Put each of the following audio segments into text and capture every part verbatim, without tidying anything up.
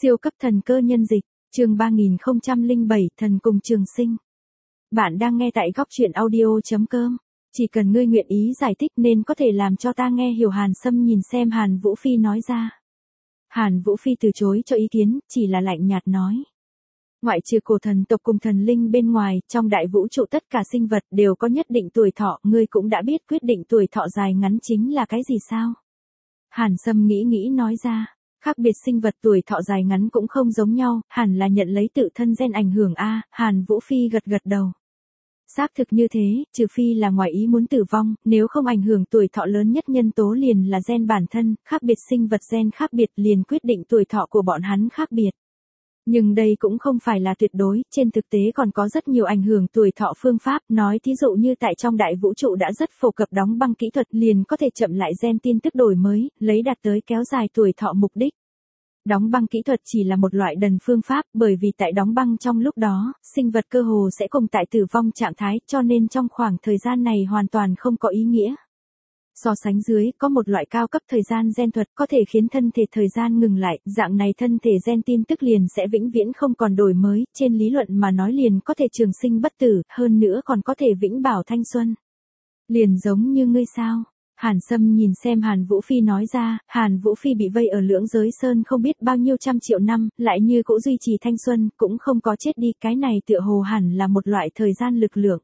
Siêu cấp thần cơ nhân dịch, chương ba nghìn không trăm lẻ bảy, thần cùng trường sinh. Bạn đang nghe tại góc truyện audio chấm com. Chỉ cần ngươi nguyện ý giải thích nên có thể làm cho ta nghe hiểu. Hàn Sâm nhìn xem Hàn Vũ Phi nói ra. Hàn Vũ Phi từ chối cho ý kiến, chỉ là lạnh nhạt nói. Ngoại trừ cổ thần tộc cùng thần linh bên ngoài, trong đại vũ trụ tất cả sinh vật đều có nhất định tuổi thọ, ngươi cũng đã biết quyết định tuổi thọ dài ngắn chính là cái gì sao? Hàn Sâm nghĩ nghĩ nói ra. Khác biệt sinh vật tuổi thọ dài ngắn cũng không giống nhau, hẳn là nhận lấy tự thân gen ảnh hưởng a. Hàn Vũ Phi gật gật đầu. Xác thực như thế, trừ phi là ngoài ý muốn tử vong, nếu không ảnh hưởng tuổi thọ lớn nhất nhân tố liền là gen bản thân, khác biệt sinh vật gen khác biệt liền quyết định tuổi thọ của bọn hắn khác biệt. Nhưng đây cũng không phải là tuyệt đối, trên thực tế còn có rất nhiều ảnh hưởng tuổi thọ phương pháp, nói thí dụ như tại trong đại vũ trụ đã rất phổ cập đóng băng kỹ thuật liền có thể chậm lại gen tin tức đổi mới, lấy đạt tới kéo dài tuổi thọ mục đích. Đóng băng kỹ thuật chỉ là một loại đần phương pháp, bởi vì tại đóng băng trong lúc đó, sinh vật cơ hồ sẽ cùng tại tử vong trạng thái, cho nên trong khoảng thời gian này hoàn toàn không có ý nghĩa. So sánh dưới, có một loại cao cấp thời gian gen thuật có thể khiến thân thể thời gian ngừng lại, dạng này thân thể gen tin tức liền sẽ vĩnh viễn không còn đổi mới, trên lý luận mà nói liền có thể trường sinh bất tử, hơn nữa còn có thể vĩnh bảo thanh xuân. Liền giống như ngươi sao? Hàn Sâm nhìn xem Hàn Vũ Phi nói ra, Hàn Vũ Phi bị vây ở lưỡng giới sơn không biết bao nhiêu trăm triệu năm, lại như cũ duy trì thanh xuân, cũng không có chết đi, cái này tựa hồ hẳn là một loại thời gian lực lượng.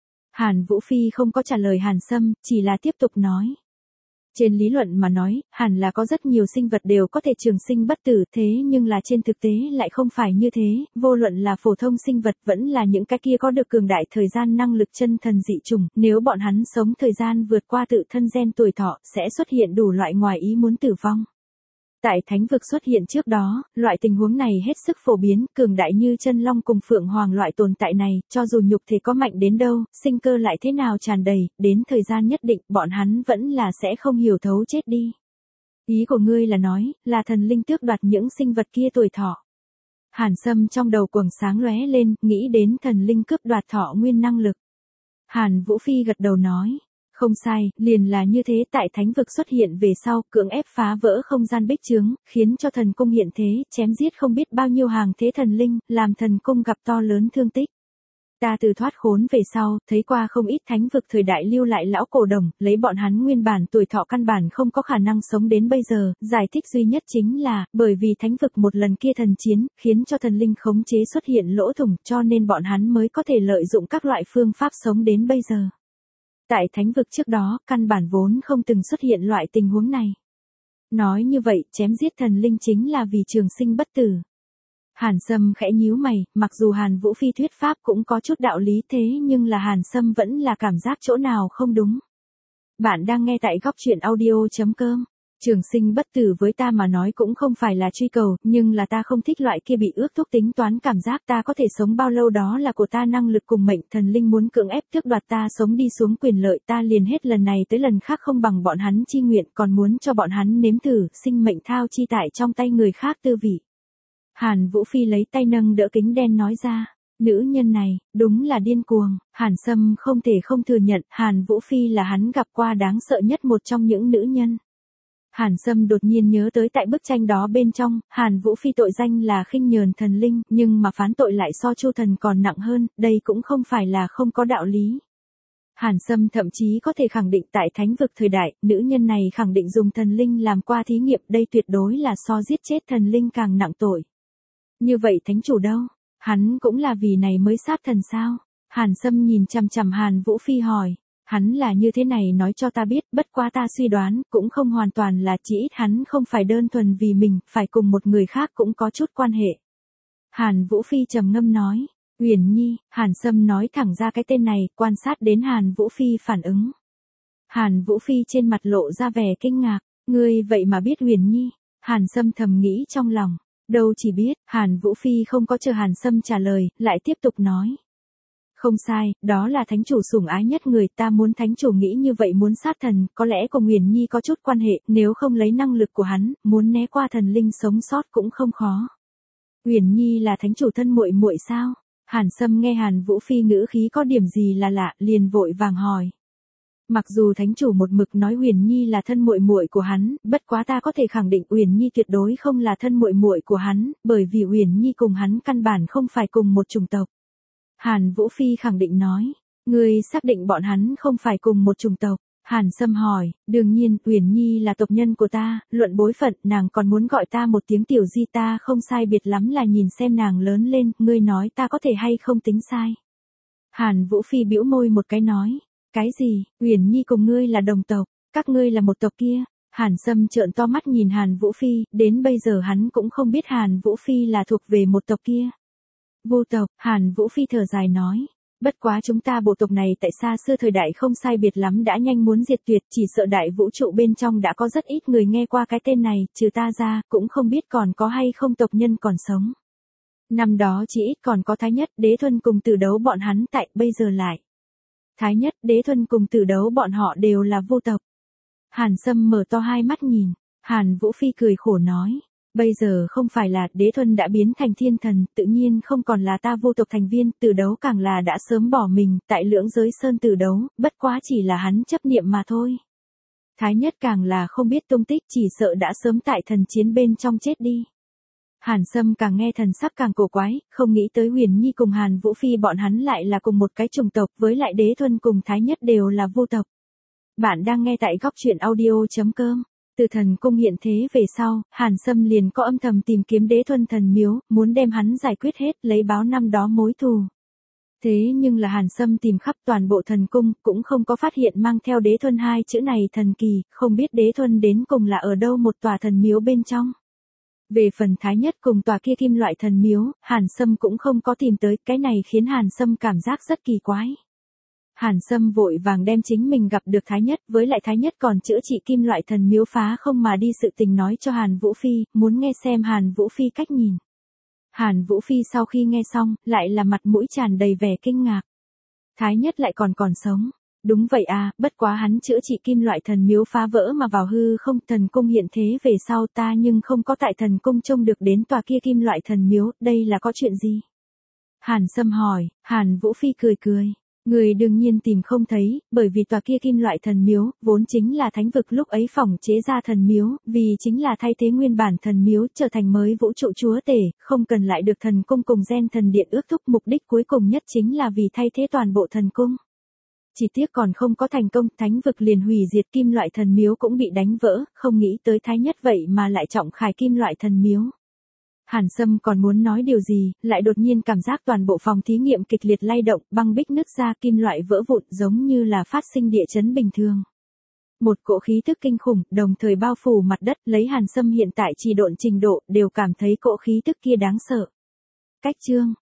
Hàn Vũ Phi không có trả lời Hàn Sâm, chỉ là tiếp tục nói. Trên lý luận mà nói, hẳn là có rất nhiều sinh vật đều có thể trường sinh bất tử, thế nhưng là trên thực tế lại không phải như thế, vô luận là phổ thông sinh vật vẫn là những cái kia có được cường đại thời gian năng lực chân thần dị chủng, nếu bọn hắn sống thời gian vượt qua tự thân gen tuổi thọ, sẽ xuất hiện đủ loại ngoài ý muốn tử vong. Tại thánh vực xuất hiện trước đó, loại tình huống này hết sức phổ biến, cường đại như chân long cùng phượng hoàng loại tồn tại này, cho dù nhục thể có mạnh đến đâu, sinh cơ lại thế nào tràn đầy, đến thời gian nhất định, bọn hắn vẫn là sẽ không hiểu thấu chết đi. Ý của ngươi là nói, là thần linh tước đoạt những sinh vật kia tuổi thọ. Hàn Sâm trong đầu quầng sáng lóe lên, nghĩ đến thần linh cướp đoạt thọ nguyên năng lực. Hàn Vũ Phi gật đầu nói. Không sai, liền là như thế, tại thánh vực xuất hiện về sau, cưỡng ép phá vỡ không gian bích chướng, khiến cho thần cung hiện thế, chém giết không biết bao nhiêu hàng thế thần linh, làm thần cung gặp to lớn thương tích. Ta từ thoát khốn về sau, thấy qua không ít thánh vực thời đại lưu lại lão cổ đồng, lấy bọn hắn nguyên bản tuổi thọ căn bản không có khả năng sống đến bây giờ, giải thích duy nhất chính là, bởi vì thánh vực một lần kia thần chiến, khiến cho thần linh khống chế xuất hiện lỗ thủng, cho nên bọn hắn mới có thể lợi dụng các loại phương pháp sống đến bây giờ. Tại thánh vực trước đó, căn bản vốn không từng xuất hiện loại tình huống này. Nói như vậy, chém giết thần linh chính là vì trường sinh bất tử. Hàn Sâm khẽ nhíu mày, mặc dù Hàn Vũ Phi thuyết pháp cũng có chút đạo lý thế nhưng là Hàn Sâm vẫn là cảm giác chỗ nào không đúng. Bạn đang nghe tại góc truyện audio chấm com. Trường sinh bất tử với ta mà nói cũng không phải là truy cầu, nhưng là ta không thích loại kia bị ước thúc tính toán cảm giác ta có thể sống bao lâu đó là của ta năng lực cùng mệnh, thần linh muốn cưỡng ép tước đoạt ta sống đi xuống quyền lợi ta liền hết lần này tới lần khác không bằng bọn hắn chi nguyện còn muốn cho bọn hắn nếm thử sinh mệnh thao chi tại trong tay người khác tư vị. Hàn Vũ Phi lấy tay nâng đỡ kính đen nói ra. Nữ nhân này, đúng là điên cuồng, Hàn Sâm không thể không thừa nhận, Hàn Vũ Phi là hắn gặp qua đáng sợ nhất một trong những nữ nhân. Hàn Sâm đột nhiên nhớ tới tại bức tranh đó bên trong, Hàn Vũ Phi tội danh là khinh nhờn thần linh, nhưng mà phán tội lại so Chu thần còn nặng hơn, đây cũng không phải là không có đạo lý. Hàn Sâm thậm chí có thể khẳng định tại thánh vực thời đại, nữ nhân này khẳng định dùng thần linh làm qua thí nghiệm, đây tuyệt đối là so giết chết thần linh càng nặng tội. Như vậy thánh chủ đâu? Hắn cũng là vì này mới sát thần sao? Hàn Sâm nhìn chằm chằm Hàn Vũ Phi hỏi. Hắn là như thế này nói cho ta biết, bất quá ta suy đoán, cũng không hoàn toàn là chỉ ít hắn không phải đơn thuần vì mình, phải cùng một người khác cũng có chút quan hệ. Hàn Vũ Phi trầm ngâm nói, Uyển Nhi, Hàn Sâm nói thẳng ra cái tên này, quan sát đến Hàn Vũ Phi phản ứng. Hàn Vũ Phi trên mặt lộ ra vẻ kinh ngạc, ngươi vậy mà biết Uyển Nhi, Hàn Sâm thầm nghĩ trong lòng, đâu chỉ biết, Hàn Vũ Phi không có chờ Hàn Sâm trả lời, lại tiếp tục nói. Không sai, đó là thánh chủ sủng ái nhất người, ta muốn thánh chủ nghĩ như vậy muốn sát thần, có lẽ cùng Uyển Nhi có chút quan hệ, nếu không lấy năng lực của hắn, muốn né qua thần linh sống sót cũng không khó. Uyển Nhi là thánh chủ thân muội muội sao? Hàn Sâm nghe Hàn Vũ Phi ngữ khí có điểm gì là lạ, liền vội vàng hỏi. Mặc dù thánh chủ một mực nói Uyển Nhi là thân muội muội của hắn, bất quá ta có thể khẳng định Uyển Nhi tuyệt đối không là thân muội muội của hắn, bởi vì Uyển Nhi cùng hắn căn bản không phải cùng một chủng tộc. Hàn Vũ Phi khẳng định nói, ngươi xác định bọn hắn không phải cùng một chủng tộc. Hàn Sâm hỏi, đương nhiên, Uyển Nhi là tộc nhân của ta, luận bối phận, nàng còn muốn gọi ta một tiếng tiểu di, ta không sai biệt lắm là nhìn xem nàng lớn lên, ngươi nói ta có thể hay không tính sai. Hàn Vũ Phi bĩu môi một cái nói, cái gì, Uyển Nhi cùng ngươi là đồng tộc, các ngươi là một tộc kia. Hàn Sâm trợn to mắt nhìn Hàn Vũ Phi, đến bây giờ hắn cũng không biết Hàn Vũ Phi là thuộc về một tộc kia. Vu tộc, Hàn Vũ Phi thở dài nói. Bất quá chúng ta bộ tộc này tại xa xưa thời đại không sai biệt lắm đã nhanh muốn diệt tuyệt, chỉ sợ đại vũ trụ bên trong đã có rất ít người nghe qua cái tên này, trừ ta ra, cũng không biết còn có hay không tộc nhân còn sống. Năm đó chỉ ít còn có Thái Nhất, Đế Thuần cùng Tử Đấu bọn hắn tại, bây giờ lại. Thái Nhất, Đế Thuần cùng Tử Đấu bọn họ đều là Vu tộc. Hàn Sâm mở to hai mắt nhìn, Hàn Vũ Phi cười khổ nói. Bây giờ không phải là Đế Thuần đã biến thành thiên thần, tự nhiên không còn là ta Vu tộc thành viên, Tử Đấu càng là đã sớm bỏ mình, tại lưỡng giới sơn Tử Đấu, bất quá chỉ là hắn chấp niệm mà thôi. Thái Nhất càng là không biết tung tích, chỉ sợ đã sớm tại thần chiến bên trong chết đi. Hàn Sâm càng nghe thần sắc càng cổ quái, không nghĩ tới Uyển Nhi cùng Hàn Vũ Phi bọn hắn lại là cùng một cái chủng tộc, với lại Đế Thuần cùng Thái Nhất đều là Vu tộc. Bạn đang nghe tại góc truyện audio chấm com. Từ thần cung hiện thế về sau, Hàn Sâm liền có âm thầm tìm kiếm Đế Thuần thần miếu, muốn đem hắn giải quyết hết, lấy báo năm đó mối thù. Thế nhưng là Hàn Sâm tìm khắp toàn bộ thần cung, cũng không có phát hiện mang theo Đế Thuần hai chữ này thần kỳ, không biết Đế Thuần đến cùng là ở đâu một tòa thần miếu bên trong. Về phần Thái Nhất cùng tòa kia kim loại thần miếu, Hàn Sâm cũng không có tìm tới, cái này khiến Hàn Sâm cảm giác rất kỳ quái. Hàn Sâm vội vàng đem chính mình gặp được Thái Nhất, với lại Thái Nhất còn chữa trị kim loại thần miếu phá không mà đi sự tình nói cho Hàn Vũ Phi, muốn nghe xem Hàn Vũ Phi cách nhìn. Hàn Vũ Phi sau khi nghe xong, lại là mặt mũi tràn đầy vẻ kinh ngạc. Thái Nhất lại còn còn sống. Đúng vậy à, bất quá hắn chữa trị kim loại thần miếu phá vỡ mà vào hư không, thần cung hiện thế về sau ta nhưng không có tại thần cung trông được đến tòa kia kim loại thần miếu, đây là có chuyện gì? Hàn Sâm hỏi, Hàn Vũ Phi cười cười. Người đương nhiên tìm không thấy, bởi vì tòa kia kim loại thần miếu, vốn chính là thánh vực lúc ấy phỏng chế ra thần miếu, vì chính là thay thế nguyên bản thần miếu trở thành mới vũ trụ chúa tể, không cần lại được thần cung cùng gen thần điện ước thúc, mục đích cuối cùng nhất chính là vì thay thế toàn bộ thần cung. Chỉ tiếc còn không có thành công, thánh vực liền hủy diệt, kim loại thần miếu cũng bị đánh vỡ, không nghĩ tới Thái Nhất vậy mà lại trọng khải kim loại thần miếu. Hàn Sâm còn muốn nói điều gì, lại đột nhiên cảm giác toàn bộ phòng thí nghiệm kịch liệt lay động, băng bích nứt ra, kim loại vỡ vụn giống như là phát sinh địa chấn bình thường. Một cỗ khí tức kinh khủng, đồng thời bao phủ mặt đất, lấy Hàn Sâm hiện tại trì độn trình độ, đều cảm thấy cỗ khí tức kia đáng sợ. Cách chương,